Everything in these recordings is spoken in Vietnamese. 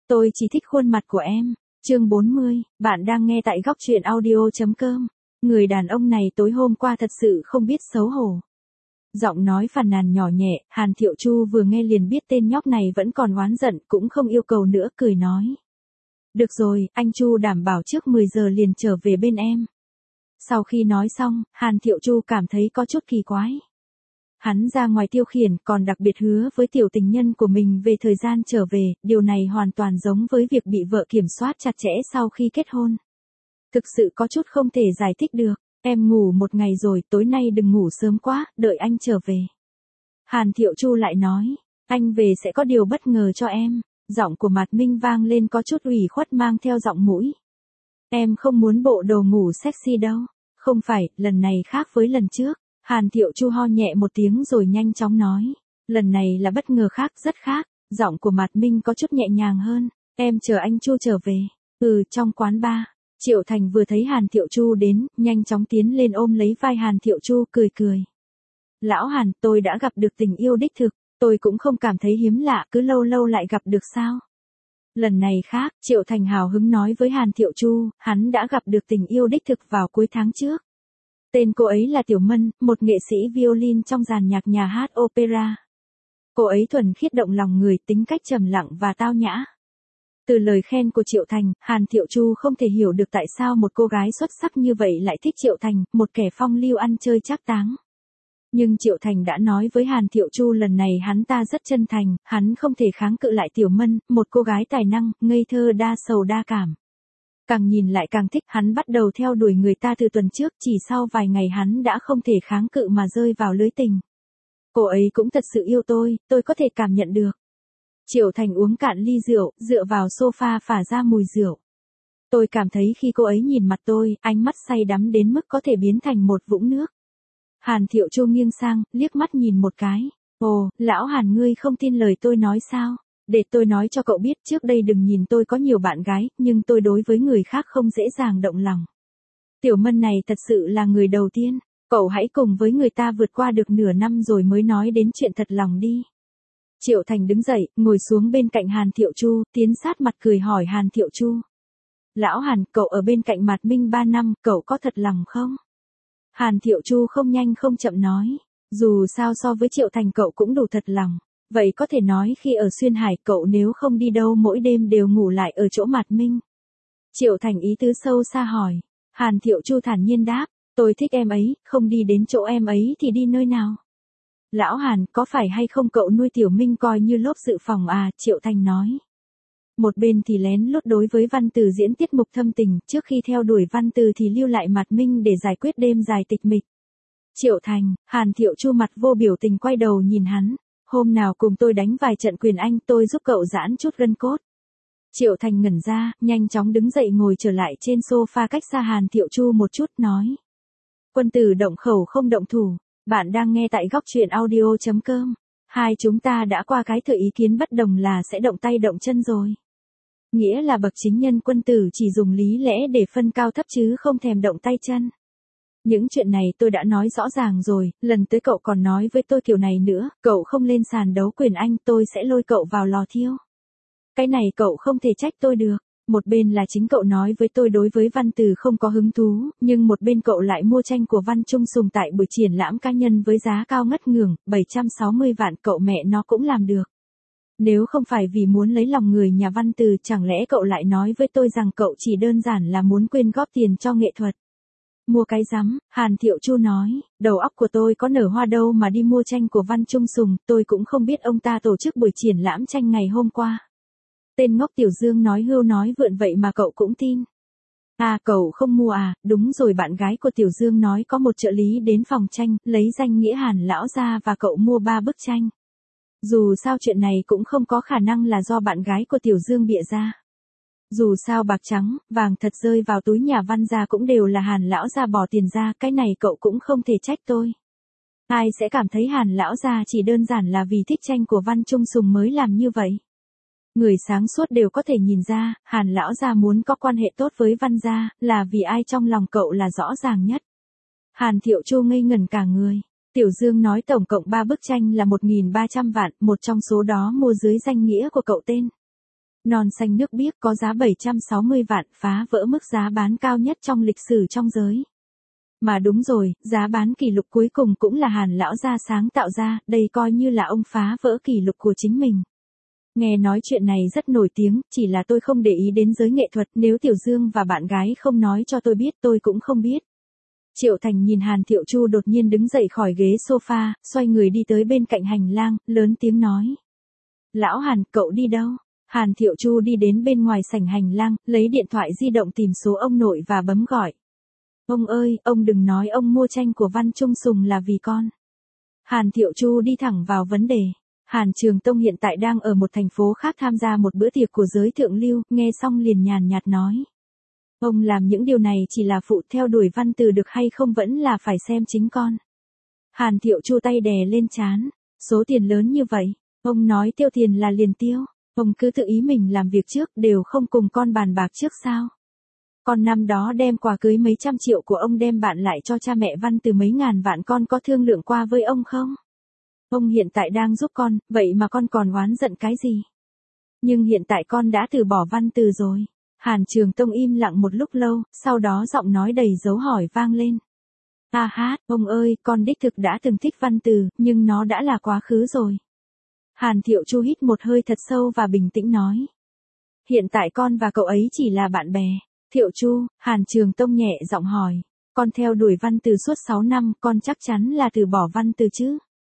Tôi chỉ thích khuôn mặt của em. Chương 40, bạn đang nghe tại góc truyện audio.com. Người đàn ông này tối hôm qua thật sự không biết xấu hổ. Giọng nói phàn nàn nhỏ nhẹ, Hàn Thiệu Chu vừa nghe liền biết tên nhóc này vẫn còn oán giận, cũng không yêu cầu nữa, cười nói. Được rồi, anh Chu đảm bảo trước 10 giờ liền trở về bên em. Sau khi nói xong, Hàn Thiệu Chu cảm thấy có chút kỳ quái. Hắn ra ngoài tiêu khiển còn đặc biệt hứa với tiểu tình nhân của mình về thời gian trở về, điều này hoàn toàn giống với việc bị vợ kiểm soát chặt chẽ sau khi kết hôn. Thực sự có chút không thể giải thích được, em ngủ một ngày rồi, tối nay đừng ngủ sớm quá, đợi anh trở về. Hàn Thiệu Chu lại nói, anh về sẽ có điều bất ngờ cho em, giọng của Mạt Minh vang lên có chút ủy khuất mang theo giọng mũi. Em không muốn bộ đồ ngủ sexy đâu, không phải, lần này khác với lần trước. Hàn Thiệu Chu ho nhẹ một tiếng rồi nhanh chóng nói, lần này là bất ngờ khác, rất khác, giọng của Mạt Minh có chút nhẹ nhàng hơn, em chờ anh Chu trở về. Trong quán bar, Triệu Thành vừa thấy Hàn Thiệu Chu đến, nhanh chóng tiến lên ôm lấy vai Hàn Thiệu Chu cười cười. Lão Hàn, tôi đã gặp được tình yêu đích thực, tôi cũng không cảm thấy hiếm lạ, cứ lâu lâu lại gặp được sao. Lần này khác, Triệu Thành hào hứng nói với Hàn Thiệu Chu, hắn đã gặp được tình yêu đích thực vào cuối tháng trước. Tên cô ấy là Tiểu Mân, một nghệ sĩ violin trong dàn nhạc nhà hát opera. Cô ấy thuần khiết động lòng người, tính cách trầm lặng và tao nhã. Từ lời khen của Triệu Thành, Hàn Thiệu Chu không thể hiểu được tại sao một cô gái xuất sắc như vậy lại thích Triệu Thành, một kẻ phong lưu ăn chơi trác táng. Nhưng Triệu Thành đã nói với Hàn Thiệu Chu lần này hắn ta rất chân thành, hắn không thể kháng cự lại Tiểu Mân, một cô gái tài năng, ngây thơ đa sầu đa cảm. Càng nhìn lại càng thích, hắn bắt đầu theo đuổi người ta từ tuần trước, chỉ sau vài ngày hắn đã không thể kháng cự mà rơi vào lưới tình. Cô ấy cũng thật sự yêu tôi có thể cảm nhận được. Triệu Thành uống cạn ly rượu, dựa vào sofa phả ra mùi rượu. Tôi cảm thấy khi cô ấy nhìn mặt tôi, ánh mắt say đắm đến mức có thể biến thành một vũng nước. Hàn Thiệu Chu nghiêng sang, liếc mắt nhìn một cái. Ồ, lão Hàn ngươi không tin lời tôi nói sao? Để tôi nói cho cậu biết, trước đây đừng nhìn tôi có nhiều bạn gái, nhưng tôi đối với người khác không dễ dàng động lòng. Tiểu Mân này thật sự là người đầu tiên, cậu hãy cùng với người ta vượt qua được nửa năm rồi mới nói đến chuyện thật lòng đi. Triệu Thành đứng dậy, ngồi xuống bên cạnh Hàn Thiệu Chu, tiến sát mặt cười hỏi Hàn Thiệu Chu. Lão Hàn, cậu ở bên cạnh Mạt Minh 3 năm, cậu có thật lòng không? Hàn Thiệu Chu không nhanh không chậm nói, dù sao so với Triệu Thành cậu cũng đủ thật lòng. Vậy có thể nói khi ở Xuyên Hải cậu nếu không đi đâu mỗi đêm đều ngủ lại ở chỗ Mạt Minh. Triệu Thành ý tứ sâu xa hỏi. Hàn Thiệu Chu thản nhiên đáp, tôi thích em ấy, không đi đến chỗ em ấy thì đi nơi nào? Lão Hàn, có phải hay không cậu nuôi Tiểu Minh coi như lốp dự phòng à? Triệu Thành nói. Một bên thì lén lút đối với Văn Từ diễn tiết mục thâm tình, trước khi theo đuổi Văn Từ thì lưu lại Mạt Minh để giải quyết đêm dài tịch mịch. Triệu Thành, Hàn Thiệu Chu mặt vô biểu tình quay đầu nhìn hắn. Hôm nào cùng tôi đánh vài trận quyền anh, tôi giúp cậu giãn chút gân cốt. Triệu Thành ngẩn ra, nhanh chóng đứng dậy ngồi trở lại trên sofa cách xa Hàn Thiệu Chu một chút, nói. Quân tử động khẩu không động thủ, bạn đang nghe tại góc truyện audio.com. Hai chúng ta đã qua cái thời ý kiến bất đồng là sẽ động tay động chân rồi. Nghĩa là bậc chính nhân quân tử chỉ dùng lý lẽ để phân cao thấp chứ không thèm động tay chân. Những chuyện này tôi đã nói rõ ràng rồi, lần tới cậu còn nói với tôi kiểu này nữa, cậu không lên sàn đấu quyền anh tôi sẽ lôi cậu vào lò thiêu. Cái này cậu không thể trách tôi được, một bên là chính cậu nói với tôi đối với Văn Từ không có hứng thú, nhưng một bên cậu lại mua tranh của Văn Trung Sùng tại buổi triển lãm cá nhân với giá cao ngất ngưởng, 760 vạn, cậu mẹ nó cũng làm được. Nếu không phải vì muốn lấy lòng người nhà Văn Từ, chẳng lẽ cậu lại nói với tôi rằng cậu chỉ đơn giản là muốn quyên góp tiền cho nghệ thuật? Mua cái rắm, Hàn Thiệu Chu nói, đầu óc của tôi có nở hoa đâu mà đi mua tranh của Văn Trung Sùng, tôi cũng không biết ông ta tổ chức buổi triển lãm tranh ngày hôm qua. Tên ngốc Tiểu Dương nói hưu nói vượn vậy mà cậu cũng tin. À, cậu không mua à? Đúng rồi, bạn gái của Tiểu Dương nói có một trợ lý đến phòng tranh, lấy danh nghĩa Hàn lão ra và cậu mua 3 bức tranh. Dù sao chuyện này cũng không có khả năng là do bạn gái của Tiểu Dương bịa ra. Dù sao bạc trắng, vàng thật rơi vào túi nhà Văn gia cũng đều là Hàn lão gia bỏ tiền ra, cái này cậu cũng không thể trách tôi. Ai sẽ cảm thấy Hàn lão gia chỉ đơn giản là vì thích tranh của Văn Trung Sùng mới làm như vậy. Người sáng suốt đều có thể nhìn ra, Hàn lão gia muốn có quan hệ tốt với Văn gia, là vì ai trong lòng cậu là rõ ràng nhất. Hàn Thiệu Chu ngây ngẩn cả người. Tiểu Dương nói tổng cộng 3 bức tranh là 1.300 vạn, một trong số đó mua dưới danh nghĩa của cậu tên. Non xanh nước biếc có giá 760 vạn, phá vỡ mức giá bán cao nhất trong lịch sử trong giới. Mà đúng rồi, giá bán kỷ lục cuối cùng cũng là Hàn lão gia sáng tạo ra, đây coi như là ông phá vỡ kỷ lục của chính mình. Nghe nói chuyện này rất nổi tiếng, chỉ là tôi không để ý đến giới nghệ thuật, nếu Tiểu Dương và bạn gái không nói cho tôi biết tôi cũng không biết. Triệu Thành nhìn Hàn Thiệu Chu đột nhiên đứng dậy khỏi ghế sofa, xoay người đi tới bên cạnh hành lang, lớn tiếng nói. Lão Hàn, cậu đi đâu? Hàn Thiệu Chu đi đến bên ngoài sảnh hành lang, lấy điện thoại di động tìm số ông nội và bấm gọi. Ông ơi, ông đừng nói ông mua tranh của Văn Trung Sùng là vì con. Hàn Thiệu Chu đi thẳng vào vấn đề. Hàn Trường Tông hiện tại đang ở một thành phố khác tham gia một bữa tiệc của giới thượng lưu, nghe xong liền nhàn nhạt nói. Ông làm những điều này chỉ là phụ, theo đuổi văn từ được hay không vẫn là phải xem chính con. Hàn Thiệu Chu tay đè lên trán. Số tiền lớn như vậy, ông nói tiêu tiền là liền tiêu. Ông cứ tự ý mình làm việc trước, đều không cùng con bàn bạc trước sao. Con năm đó đem quà cưới mấy trăm triệu của ông đem bạn lại cho cha mẹ Văn từ mấy ngàn vạn, con có thương lượng qua với ông không? Ông hiện tại đang giúp con, vậy mà con còn oán giận cái gì? Nhưng hiện tại con đã từ bỏ Văn Từ rồi. Hàn Trường Tông im lặng một lúc lâu, sau đó giọng nói đầy dấu hỏi vang lên. Ông ơi, con đích thực đã từng thích Văn Từ, nhưng nó đã là quá khứ rồi. Hàn Thiệu Chu hít một hơi thật sâu và bình tĩnh nói. Hiện tại con và cậu ấy chỉ là bạn bè. Thiệu Chu, Hàn Trường Tông nhẹ giọng hỏi. Con theo đuổi Văn Từ suốt 6 năm, con chắc chắn là từ bỏ Văn Từ chứ?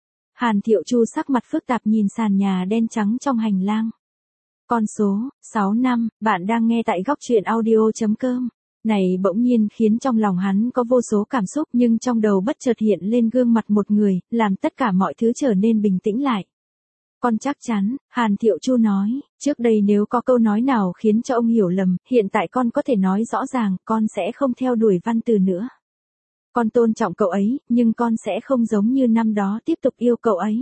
Hàn Thiệu Chu sắc mặt phức tạp nhìn sàn nhà đen trắng trong hành lang. Con số, 6 năm, bạn đang nghe tại góc truyện audio.com. Này bỗng nhiên khiến trong lòng hắn có vô số cảm xúc, nhưng trong đầu bất chợt hiện lên gương mặt một người, làm tất cả mọi thứ trở nên bình tĩnh lại. Con chắc chắn, Hàn Thiệu Chu nói, trước đây nếu có câu nói nào khiến cho ông hiểu lầm, hiện tại con có thể nói rõ ràng, con sẽ không theo đuổi Văn Từ nữa. Con tôn trọng cậu ấy, nhưng con sẽ không giống như năm đó tiếp tục yêu cậu ấy.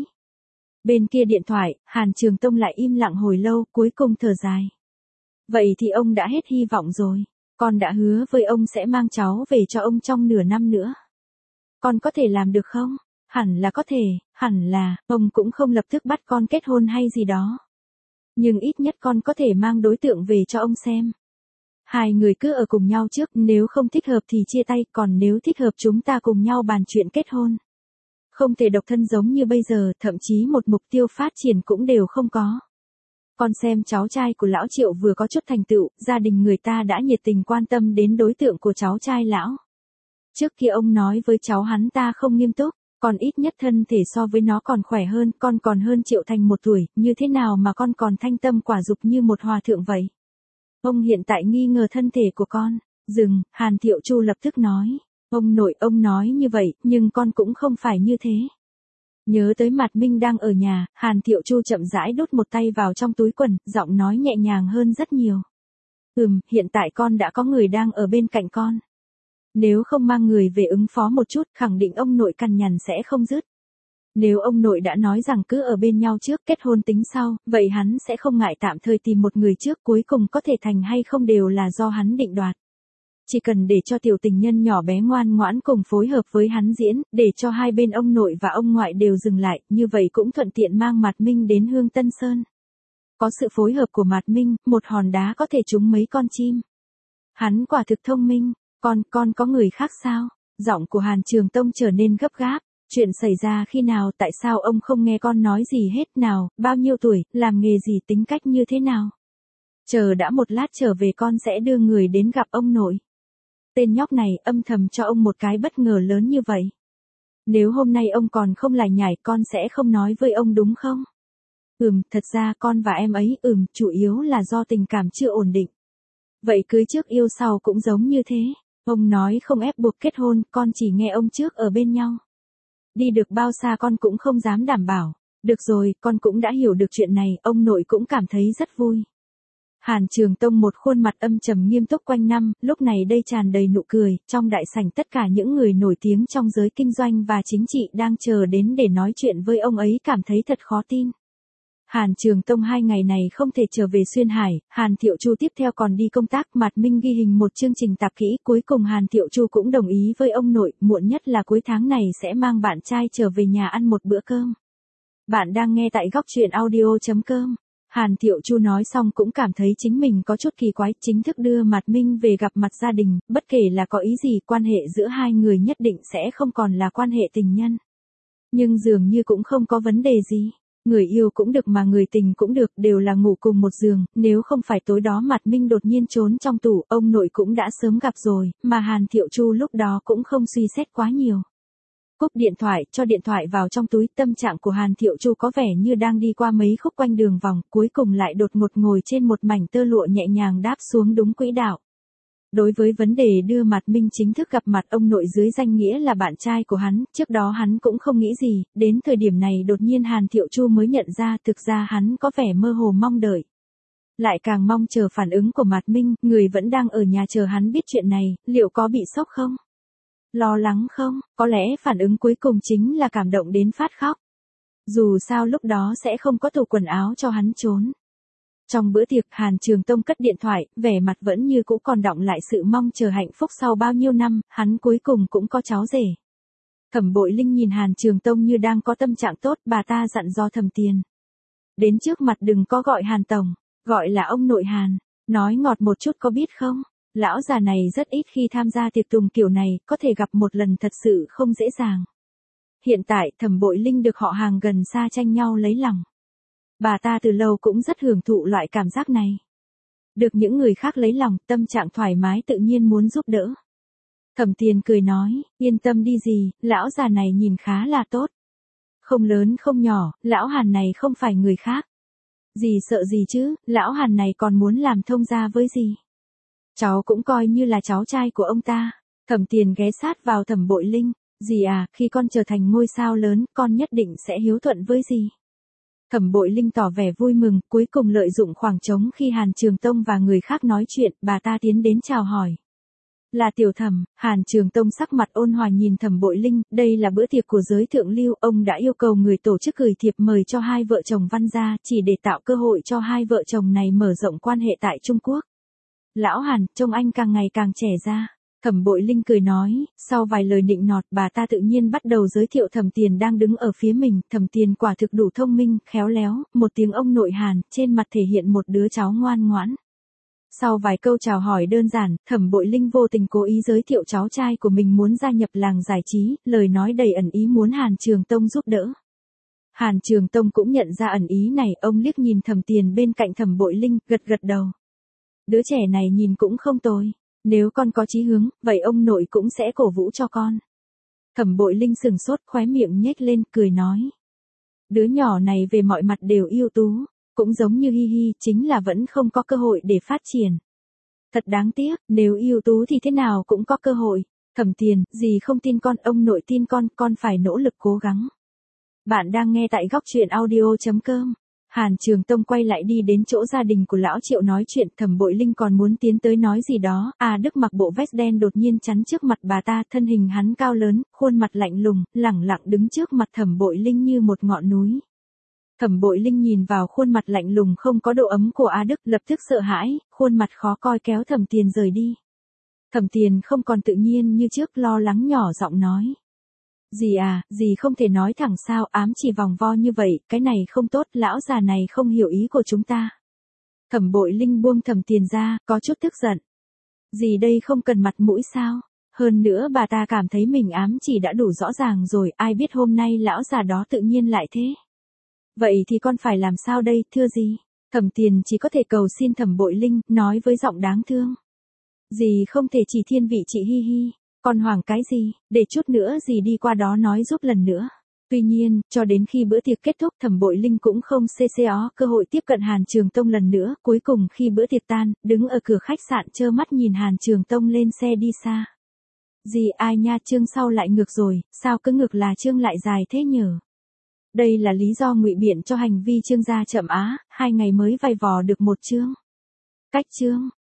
Bên kia điện thoại, Hàn Trường Tông lại im lặng hồi lâu, cuối cùng thở dài. Vậy thì ông đã hết hy vọng rồi. Con đã hứa với ông sẽ mang cháu về cho ông trong nửa năm nữa. Con có thể làm được không? Hẳn là có thể, hẳn là, ông cũng không lập tức bắt con kết hôn hay gì đó. Nhưng ít nhất con có thể mang đối tượng về cho ông xem. Hai người cứ ở cùng nhau trước, nếu không thích hợp thì chia tay, còn nếu thích hợp chúng ta cùng nhau bàn chuyện kết hôn. Không thể độc thân giống như bây giờ, thậm chí một mục tiêu phát triển cũng đều không có. Con xem cháu trai của lão Triệu vừa có chút thành tựu, gia đình người ta đã nhiệt tình quan tâm đến đối tượng của cháu trai lão. Trước kia ông nói với cháu hắn ta không nghiêm túc, còn ít nhất thân thể so với nó còn khỏe hơn, con còn hơn Triệu Thành 1 tuổi, như thế nào mà con còn thanh tâm quả dục như một hòa thượng vậy? Ông hiện tại nghi ngờ thân thể của con. Dừng, Hàn Thiệu Chu lập tức nói. Ông nội, ông nói như vậy, nhưng con cũng không phải như thế. Nhớ tới Mạt Minh đang ở nhà, Hàn Thiệu Chu chậm rãi đút một tay vào trong túi quần, giọng nói nhẹ nhàng hơn rất nhiều. Hiện tại con đã có người đang ở bên cạnh con. Nếu không mang người về ứng phó một chút, khẳng định ông nội cằn nhằn sẽ không dứt. Nếu ông nội đã nói rằng cứ ở bên nhau trước, kết hôn tính sau, vậy hắn sẽ không ngại tạm thời tìm một người trước, cuối cùng có thể thành hay không đều là do hắn định đoạt. Chỉ cần để cho tiểu tình nhân nhỏ bé ngoan ngoãn cùng phối hợp với hắn diễn, để cho hai bên ông nội và ông ngoại đều dừng lại, như vậy cũng thuận tiện mang Mạt Minh đến Hương Tân Sơn. Có sự phối hợp của Mạt Minh, một hòn đá có thể trúng mấy con chim. Hắn quả thực thông minh. Con có người khác sao? Giọng của Hàn Trường Tông trở nên gấp gáp. Chuyện xảy ra khi nào, tại sao ông không nghe con nói gì hết nào, bao nhiêu tuổi, làm nghề gì, tính cách như thế nào? Chờ đã một lát trở về con sẽ đưa người đến gặp ông nội. Tên nhóc này âm thầm cho ông một cái bất ngờ lớn như vậy. Nếu hôm nay ông còn không lải nhải, con sẽ không nói với ông đúng không? Thật ra con và em ấy, chủ yếu là do tình cảm chưa ổn định. Vậy cưới trước yêu sau cũng giống như thế. Ông nói không ép buộc kết hôn, con chỉ nghe ông trước ở bên nhau. Đi được bao xa con cũng không dám đảm bảo. Được rồi, con cũng đã hiểu được chuyện này, ông nội cũng cảm thấy rất vui. Hàn Trường Tông một khuôn mặt âm trầm nghiêm túc quanh năm, lúc này đây tràn đầy nụ cười, trong đại sảnh tất cả những người nổi tiếng trong giới kinh doanh và chính trị đang chờ đến để nói chuyện với ông ấy cảm thấy thật khó tin. Hàn Trường Tông 2 ngày này không thể trở về Xuyên Hải, Hàn Thiệu Chu tiếp theo còn đi công tác, Mạt Minh ghi hình một chương trình tạp kỹ, cuối cùng Hàn Thiệu Chu cũng đồng ý với ông nội, muộn nhất là cuối tháng này sẽ mang bạn trai trở về nhà ăn một bữa cơm. Bạn đang nghe tại góc truyện audio.com. Hàn Thiệu Chu nói xong cũng cảm thấy chính mình có chút kỳ quái, chính thức đưa Mạt Minh về gặp mặt gia đình, bất kể là có ý gì, quan hệ giữa hai người nhất định sẽ không còn là quan hệ tình nhân. Nhưng dường như cũng không có vấn đề gì. Người yêu cũng được mà người tình cũng được, đều là ngủ cùng một giường, nếu không phải tối đó Mạt Minh đột nhiên trốn trong tủ, ông nội cũng đã sớm gặp rồi, mà Hàn Thiệu Chu lúc đó cũng không suy xét quá nhiều. Cúp điện thoại, cho điện thoại vào trong túi, tâm trạng của Hàn Thiệu Chu có vẻ như đang đi qua mấy khúc quanh đường vòng, cuối cùng lại đột ngột ngồi trên một mảnh tơ lụa nhẹ nhàng đáp xuống đúng quỹ đạo. Đối với vấn đề đưa Mạt Minh chính thức gặp mặt ông nội dưới danh nghĩa là bạn trai của hắn, trước đó hắn cũng không nghĩ gì, đến thời điểm này đột nhiên Hàn Thiệu Chu mới nhận ra thực ra hắn có vẻ mơ hồ mong đợi. Lại càng mong chờ phản ứng của Mạt Minh, người vẫn đang ở nhà chờ hắn biết chuyện này, liệu có bị sốc không? Lo lắng không? Có lẽ phản ứng cuối cùng chính là cảm động đến phát khóc. Dù sao lúc đó sẽ không có tủ quần áo cho hắn trốn. Trong bữa tiệc, Hàn Trường Tông cất điện thoại, vẻ mặt vẫn như cũ còn đọng lại sự mong chờ hạnh phúc sau bao nhiêu năm, hắn cuối cùng cũng có cháu rể. Thẩm Bội Linh nhìn Hàn Trường Tông như đang có tâm trạng tốt, bà ta dặn dò Thẩm Tiền. Đến trước mặt đừng có gọi Hàn Tổng, gọi là ông nội Hàn, nói ngọt một chút có biết không? Lão già này rất ít khi tham gia tiệc tùng kiểu này, có thể gặp một lần thật sự không dễ dàng. Hiện tại, Thẩm Bội Linh được họ hàng gần xa tranh nhau lấy lòng. Bà ta từ lâu cũng rất hưởng thụ loại cảm giác này. Được những người khác lấy lòng, tâm trạng thoải mái tự nhiên muốn giúp đỡ. Thẩm Tiền cười nói, yên tâm đi gì, lão già này nhìn khá là tốt. Không lớn không nhỏ, lão Hàn này không phải người khác. Dì sợ gì chứ, lão Hàn này còn muốn làm thông gia với dì. Cháu cũng coi như là cháu trai của ông ta. Thẩm Tiền ghé sát vào Thẩm Bội Linh, dì à, khi con trở thành ngôi sao lớn, con nhất định sẽ hiếu thuận với dì. Thẩm Bội Linh tỏ vẻ vui mừng, cuối cùng lợi dụng khoảng trống khi Hàn Trường Tông và người khác nói chuyện, bà ta tiến đến chào hỏi. Là Tiểu Thẩm. Hàn Trường Tông sắc mặt ôn hòa nhìn Thẩm Bội Linh, đây là bữa tiệc của giới thượng lưu, ông đã yêu cầu người tổ chức gửi thiệp mời cho hai vợ chồng Văn gia, chỉ để tạo cơ hội cho hai vợ chồng này mở rộng quan hệ tại Trung Quốc. Lão Hàn, trông anh càng ngày càng trẻ ra. Thẩm Bội Linh cười nói, sau vài lời nịnh nọt, bà ta tự nhiên bắt đầu giới thiệu Thẩm Tiền đang đứng ở phía mình, Thẩm Tiền quả thực đủ thông minh, khéo léo, một tiếng ông nội Hàn, trên mặt thể hiện một đứa cháu ngoan ngoãn. Sau vài câu chào hỏi đơn giản, Thẩm Bội Linh vô tình cố ý giới thiệu cháu trai của mình muốn gia nhập làng giải trí, lời nói đầy ẩn ý muốn Hàn Trường Tông giúp đỡ. Hàn Trường Tông cũng nhận ra ẩn ý này, ông liếc nhìn Thẩm Tiền bên cạnh Thẩm Bội Linh, gật gật đầu. Đứa trẻ này nhìn cũng không tồi. Nếu con có chí hướng, vậy ông nội cũng sẽ cổ vũ cho con. Thẩm Bội Linh sừng sốt, khóe miệng nhếch lên, cười nói. Đứa nhỏ này về mọi mặt đều ưu tú, cũng giống như Hi Hi, chính là vẫn không có cơ hội để phát triển. Thật đáng tiếc, nếu ưu tú thì thế nào cũng có cơ hội. Thẩm Tiền, dì không tin con, ông nội tin con phải nỗ lực cố gắng. Bạn đang nghe tại góc truyện audio.com. Hàn Trường Tông quay lại đi đến chỗ gia đình của lão Triệu nói chuyện, Thẩm Bội Linh còn muốn tiến tới nói gì đó, Đức mặc bộ vest đen đột nhiên chắn trước mặt bà ta, thân hình hắn cao lớn, khuôn mặt lạnh lùng, lẳng lặng đứng trước mặt Thẩm Bội Linh như một ngọn núi. Thẩm Bội Linh nhìn vào khuôn mặt lạnh lùng không có độ ấm của Đức, lập tức sợ hãi, khuôn mặt khó coi kéo Thẩm Tiền rời đi. Thẩm Tiền không còn tự nhiên như trước, lo lắng nhỏ giọng nói. Dì à, dì không thể nói thẳng sao, ám chỉ vòng vo như vậy, cái này không tốt, lão già này không hiểu ý của chúng ta. Thẩm Bội Linh buông Thẩm Tiền ra, có chút tức giận. Dì đây không cần mặt mũi sao? Hơn nữa bà ta cảm thấy mình ám chỉ đã đủ rõ ràng rồi, ai biết hôm nay lão già đó tự nhiên lại thế. Vậy thì con phải làm sao đây, thưa dì? Thẩm Tiền chỉ có thể cầu xin Thẩm Bội Linh, nói với giọng đáng thương. Dì không thể chỉ thiên vị chị Hi Hi. Con hoảng cái gì, để chút nữa dì đi qua đó nói giúp lần nữa. Tuy nhiên, cho đến khi bữa tiệc kết thúc Thẩm Bội Linh cũng không có cơ hội tiếp cận Hàn Trường Tông lần nữa. Cuối cùng khi bữa tiệc tan, đứng ở cửa khách sạn trơ mắt nhìn Hàn Trường Tông lên xe đi xa. Dì ai nha, chương sau lại ngược rồi, sao cứ ngược là chương lại dài thế nhở? Đây là lý do ngụy biện cho hành vi chương gia chậm 2 ngày mới vay vò được một chương. Cách chương.